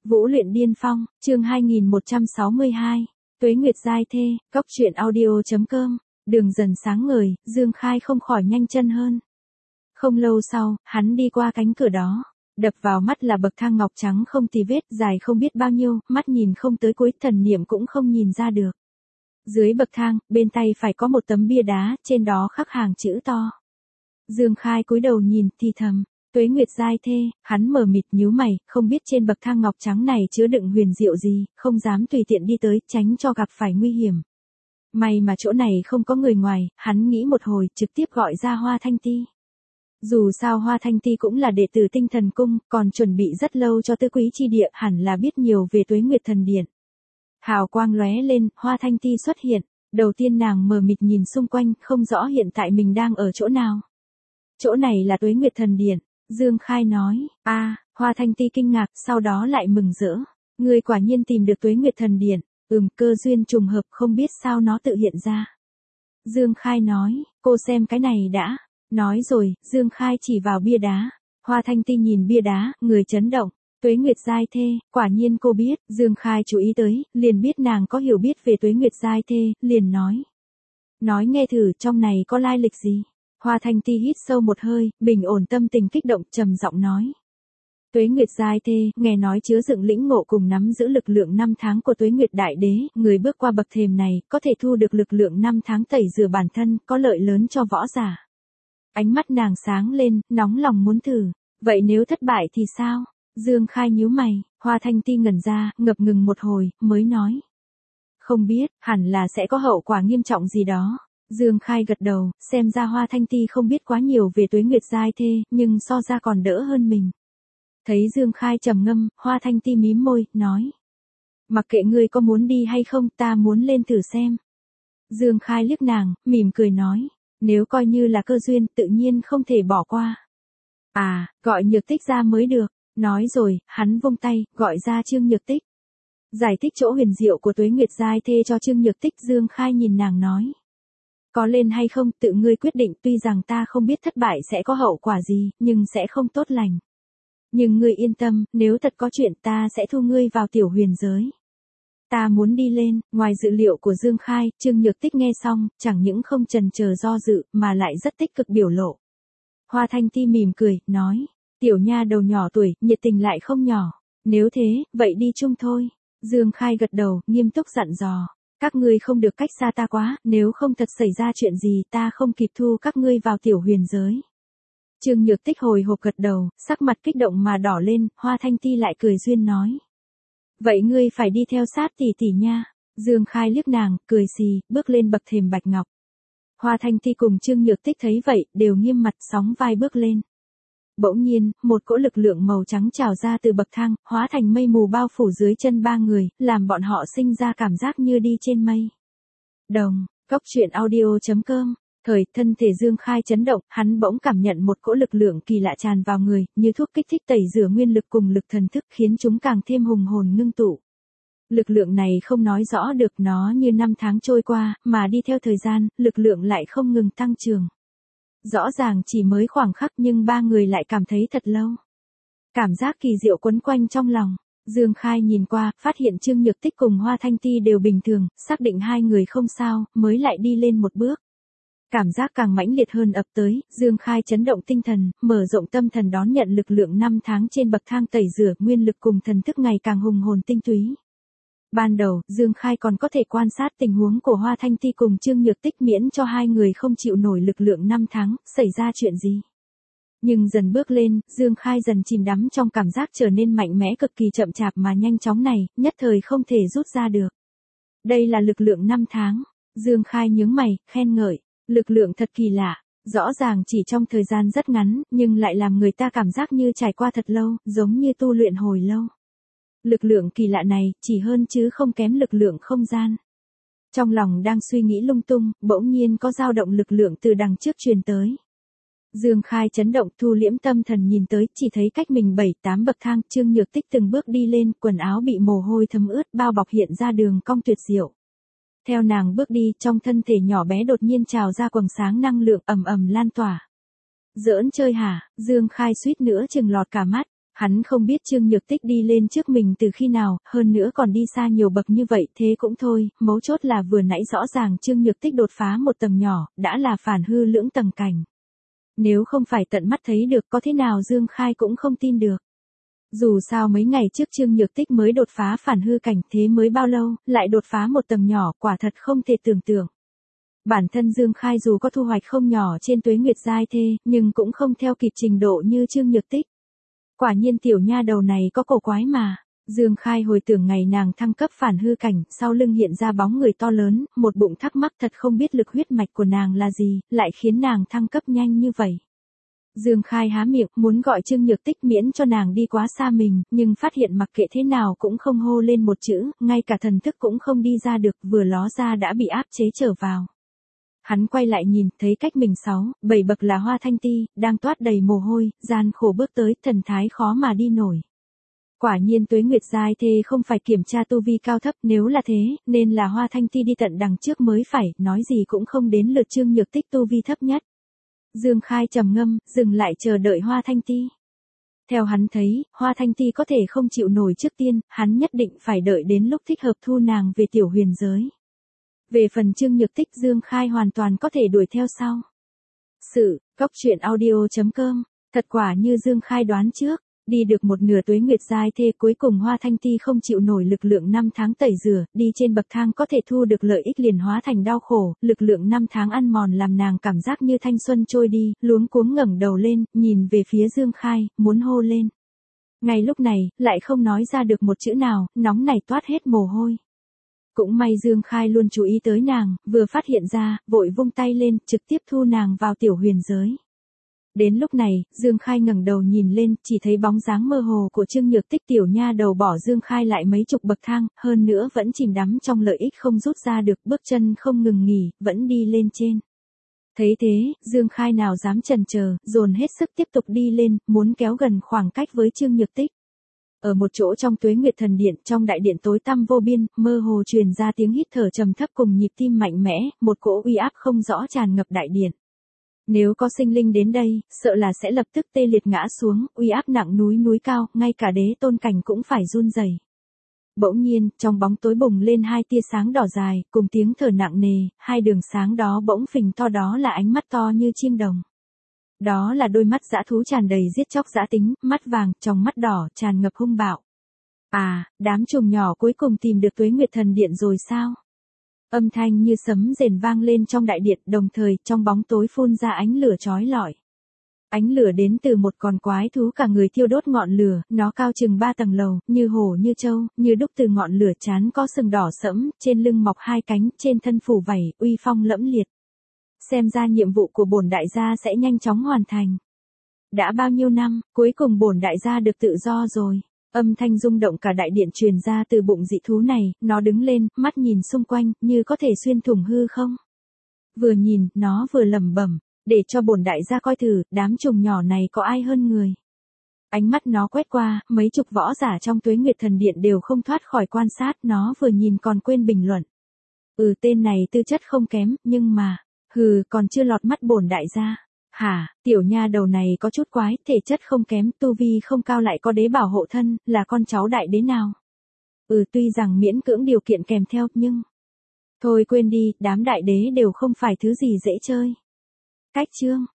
Vũ luyện điên phong, chương 2162. Tuế Nguyệt giai thê, cóc truyện audio.com. Đường dần sáng ngời, Dương Khai không khỏi nhanh chân hơn. Không lâu sau, hắn đi qua cánh cửa đó. Đập vào mắt là bậc thang ngọc trắng không tì vết, dài không biết bao nhiêu, mắt nhìn không tới cuối, thần niệm cũng không nhìn ra được. Dưới bậc thang, bên tay phải có một tấm bia đá, trên đó khắc hàng chữ to. Dương Khai cúi đầu nhìn, thì thầm, Tuế Nguyệt giai thê, hắn mờ mịt nhíu mày, không biết trên bậc thang ngọc trắng này chứa đựng huyền diệu gì, không dám tùy tiện đi tới, tránh cho gặp phải nguy hiểm. May mà chỗ này không có người ngoài, hắn nghĩ một hồi, trực tiếp gọi ra Hoa Thanh Ti. Dù sao Hoa Thanh Ti cũng là đệ tử Tinh Thần Cung, còn chuẩn bị rất lâu cho tứ quý chi địa, hẳn là biết nhiều về Tuế Nguyệt Thần Điện. Hào quang lóe lên, Hoa Thanh Ti xuất hiện, đầu tiên nàng mờ mịt nhìn xung quanh, không rõ hiện tại mình đang ở chỗ nào. Chỗ này là Tuế Nguyệt Thần Điện, Dương Khai nói. Hoa Thanh Ti kinh ngạc, sau đó lại mừng rỡ. Ngươi quả nhiên tìm được Tuế Nguyệt Thần Điện. Cơ duyên trùng hợp, không biết sao nó tự hiện ra. Dương Khai nói, cô xem cái này đã. Nói rồi, Dương Khai chỉ vào bia đá. Hoa Thanh Ti nhìn bia đá, người chấn động. Tuế Nguyệt giai thê, quả nhiên cô biết. Dương Khai chú ý tới, liền biết nàng có hiểu biết về Tuế Nguyệt giai thê, liền nói. Nói nghe thử, trong này có lai lịch gì? Hoa Thanh Ti hít sâu một hơi, bình ổn tâm tình kích động, trầm giọng nói. Tuế Nguyệt giai thê, nghe nói chứa dựng lĩnh ngộ cùng nắm giữ lực lượng 5 tháng của Tuế Nguyệt Đại Đế, người bước qua bậc thềm này, có thể thu được lực lượng 5 tháng tẩy rửa bản thân, có lợi lớn cho võ giả. Ánh mắt nàng sáng lên, nóng lòng muốn thử. Vậy nếu thất bại thì sao? Dương Khai nhíu mày, Hoa Thanh Ti ngẩn ra, ngập ngừng một hồi, mới nói. Không biết, hẳn là sẽ có hậu quả nghiêm trọng gì đó. Dương Khai gật đầu, xem ra Hoa Thanh Ti không biết quá nhiều về Tuế Nguyệt giai thê, nhưng so ra còn đỡ hơn mình. Thấy Dương Khai trầm ngâm, Hoa Thanh Ti mím môi, nói. Mặc kệ ngươi có muốn đi hay không, ta muốn lên thử xem. Dương Khai liếc nàng, mỉm cười nói. Nếu coi như là cơ duyên, tự nhiên không thể bỏ qua. Gọi Nhược Tích ra mới được. Nói rồi, hắn vung tay, gọi ra Trương Nhược Tích. Giải thích chỗ huyền diệu của Tuế Nguyệt giai thê cho Trương Nhược Tích. Dương Khai nhìn nàng nói. Có lên hay không, tự ngươi quyết định, tuy rằng ta không biết thất bại sẽ có hậu quả gì, nhưng sẽ không tốt lành. Nhưng ngươi yên tâm, nếu thật có chuyện ta sẽ thu ngươi vào tiểu huyền giới. Ta muốn đi lên. Ngoài dự liệu của Dương Khai, Trương Nhược Tích nghe xong, chẳng những không chần chờ do dự, mà lại rất tích cực biểu lộ. Hoa Thanh Ti mỉm cười, nói, tiểu nha đầu nhỏ tuổi, nhiệt tình lại không nhỏ. Nếu thế, vậy đi chung thôi. Dương Khai gật đầu, nghiêm túc dặn dò. Các ngươi không được cách xa ta quá, nếu không thật xảy ra chuyện gì ta không kịp thu các ngươi vào tiểu huyền giới. Trương Nhược Tích hồi hộp gật đầu, sắc mặt kích động mà đỏ lên, Hoa Thanh Ti lại cười duyên nói. Vậy ngươi phải đi theo sát tỷ tỷ nha. Dương Khai liếc nàng, cười xì, bước lên bậc thềm bạch ngọc. Hoa Thanh Ti cùng Trương Nhược Tích thấy vậy, đều nghiêm mặt sóng vai bước lên. Bỗng nhiên, một cỗ lực lượng màu trắng trào ra từ bậc thang, hóa thành mây mù bao phủ dưới chân ba người, làm bọn họ sinh ra cảm giác như đi trên mây. Cóc truyện audio.com. Thời thân thể Dương Khai chấn động, hắn bỗng cảm nhận một cỗ lực lượng kỳ lạ tràn vào người, như thuốc kích thích tẩy rửa nguyên lực cùng lực thần thức, khiến chúng càng thêm hùng hồn ngưng tụ. Lực lượng này không nói rõ được, nó như năm tháng trôi qua, mà đi theo thời gian, lực lượng lại không ngừng tăng trưởng. Rõ ràng chỉ mới khoảng khắc nhưng ba người lại cảm thấy thật lâu. Cảm giác kỳ diệu quấn quanh trong lòng. Dương Khai nhìn qua, phát hiện Trương Nhược Tích cùng Hoa Thanh Ti đều bình thường, xác định hai người không sao, mới lại đi lên một bước. Cảm giác càng mãnh liệt hơn ập tới, Dương Khai chấn động tinh thần, mở rộng tâm thần đón nhận lực lượng 5 tháng trên bậc thang tẩy rửa, nguyên lực cùng thần thức ngày càng hùng hồn tinh túy. Ban đầu, Dương Khai còn có thể quan sát tình huống của Hoa Thanh Ti cùng Trương Nhược Tích miễn cho hai người không chịu nổi lực lượng 5 tháng, xảy ra chuyện gì. Nhưng dần bước lên, Dương Khai dần chìm đắm trong cảm giác trở nên mạnh mẽ cực kỳ chậm chạp mà nhanh chóng này, nhất thời không thể rút ra được. Đây là lực lượng 5 tháng. Dương Khai nhướng mày, khen ngợi. Lực lượng thật kỳ lạ, rõ ràng chỉ trong thời gian rất ngắn, nhưng lại làm người ta cảm giác như trải qua thật lâu, giống như tu luyện hồi lâu. Lực lượng kỳ lạ này, chỉ hơn chứ không kém lực lượng không gian. Trong lòng đang suy nghĩ lung tung, bỗng nhiên có dao động lực lượng từ đằng trước truyền tới. Dương Khai chấn động, thu liễm tâm thần nhìn tới, chỉ thấy cách mình 7-8 bậc thang, Trương Nhược Tích từng bước đi lên, quần áo bị mồ hôi thấm ướt, bao bọc hiện ra đường cong tuyệt diệu. Theo nàng bước đi, trong thân thể nhỏ bé đột nhiên trào ra quầng sáng năng lượng ầm ầm lan tỏa. Giỡn chơi hả? Dương Khai suýt nữa chừng lọt cả mắt. Hắn không biết Trương Nhược Tích đi lên trước mình từ khi nào, hơn nữa còn đi xa nhiều bậc như vậy, thế cũng thôi, mấu chốt là vừa nãy rõ ràng Trương Nhược Tích đột phá một tầng nhỏ, đã là phản hư lưỡng tầng cảnh. Nếu không phải tận mắt thấy được có thế nào Dương Khai cũng không tin được. Dù sao mấy ngày trước Trương Nhược Tích mới đột phá phản hư cảnh, thế mới bao lâu, lại đột phá một tầng nhỏ, quả thật không thể tưởng tượng. Bản thân Dương Khai dù có thu hoạch không nhỏ trên Tuế Nguyệt giai thê, nhưng cũng không theo kịp trình độ như Trương Nhược Tích. Quả nhiên tiểu nha đầu này có cổ quái mà. Dương Khai hồi tưởng ngày nàng thăng cấp phản hư cảnh, sau lưng hiện ra bóng người to lớn, một bụng thắc mắc thật không biết lực huyết mạch của nàng là gì, lại khiến nàng thăng cấp nhanh như vậy. Dương Khai há miệng, muốn gọi Trương Nhược Tích miễn cho nàng đi quá xa mình, nhưng phát hiện mặc kệ thế nào cũng không hô lên một chữ, ngay cả thần thức cũng không đi ra được, vừa ló ra đã bị áp chế trở vào. Hắn quay lại nhìn, thấy cách mình 6, 7 bậc là Hoa Thanh Ti, đang toát đầy mồ hôi, gian khổ bước tới, thần thái khó mà đi nổi. Quả nhiên Tuế Nguyệt giai thê không phải kiểm tra tu vi cao thấp, nếu là thế, nên là Hoa Thanh Ti đi tận đằng trước mới phải, nói gì cũng không đến lượt Trương Nhược Tích tu vi thấp nhất. Dương Khai trầm ngâm, dừng lại chờ đợi Hoa Thanh Ti. Theo hắn thấy, Hoa Thanh Ti có thể không chịu nổi trước tiên, hắn nhất định phải đợi đến lúc thích hợp thu nàng về tiểu huyền giới. Về phần Trương Nhược Tích Dương Khai hoàn toàn có thể đuổi theo sau. Góc truyện audio.com, thật quả như Dương Khai đoán trước, đi được một nửa Tuế Nguyệt giai thê cuối cùng Hoa Thanh Ti không chịu nổi lực lượng 5 tháng tẩy rửa, đi trên bậc thang có thể thu được lợi ích liền hóa thành đau khổ, lực lượng 5 tháng ăn mòn làm nàng cảm giác như thanh xuân trôi đi, luống cuống ngẩng đầu lên, nhìn về phía Dương Khai, muốn hô lên. Ngay lúc này, lại không nói ra được một chữ nào, nóng này toát hết mồ hôi. Cũng may Dương Khai luôn chú ý tới nàng, vừa phát hiện ra, vội vung tay lên, trực tiếp thu nàng vào tiểu huyền giới. Đến lúc này, Dương Khai ngẩng đầu nhìn lên, chỉ thấy bóng dáng mơ hồ của Trương Nhược Tích tiểu nha đầu bỏ Dương Khai lại mấy chục bậc thang, hơn nữa vẫn chìm đắm trong lợi ích không rút ra được, bước chân không ngừng nghỉ, vẫn đi lên trên. Thấy thế, Dương Khai nào dám chần chờ, dồn hết sức tiếp tục đi lên, muốn kéo gần khoảng cách với Trương Nhược Tích. Ở một chỗ trong Tuế Nguyệt Thần Điện, trong đại điện tối tăm vô biên, mơ hồ truyền ra tiếng hít thở trầm thấp cùng nhịp tim mạnh mẽ, một cỗ uy áp không rõ tràn ngập đại điện. Nếu có sinh linh đến đây, sợ là sẽ lập tức tê liệt ngã xuống, uy áp nặng núi cao, ngay cả đế tôn cảnh cũng phải run rẩy. Bỗng nhiên, trong bóng tối bùng lên hai tia sáng đỏ dài, cùng tiếng thở nặng nề, hai đường sáng đó bỗng phình to, đó là ánh mắt to như chim đồng. Đó là đôi mắt dã thú tràn đầy giết chóc dã tính, mắt vàng, trong mắt đỏ, tràn ngập hung bạo. À, đám trùng nhỏ cuối cùng tìm được Tuế Nguyệt Thần Điện rồi sao? Âm thanh như sấm rền vang lên trong đại điện, đồng thời, trong bóng tối phun ra ánh lửa chói lọi. Ánh lửa đến từ một con quái thú cả người thiêu đốt ngọn lửa, nó cao chừng 3 tầng lầu, như hổ như trâu, như đúc từ ngọn lửa chán có sừng đỏ sẫm, trên lưng mọc hai cánh, trên thân phủ vảy, uy phong lẫm liệt. Xem ra nhiệm vụ của bổn đại gia sẽ nhanh chóng hoàn thành. Đã bao nhiêu năm, cuối cùng bổn đại gia được tự do rồi. Âm thanh rung động cả đại điện truyền ra từ bụng dị thú này, nó đứng lên, mắt nhìn xung quanh, như có thể xuyên thủng hư không. Vừa nhìn, nó vừa lẩm bẩm, để cho bổn đại gia coi thử, đám trùng nhỏ này có ai hơn người. Ánh mắt nó quét qua, mấy chục võ giả trong Tuế Nguyệt Thần Điện đều không thoát khỏi quan sát, nó vừa nhìn còn quên bình luận. Tên này tư chất không kém, nhưng mà, còn chưa lọt mắt bổn đại gia. Hả, tiểu nha đầu này có chút quái, thể chất không kém, tu vi không cao lại có đế bảo hộ thân, là con cháu đại đế nào. Tuy rằng miễn cưỡng điều kiện kèm theo, nhưng... Thôi quên đi, đám đại đế đều không phải thứ gì dễ chơi. Cách chương.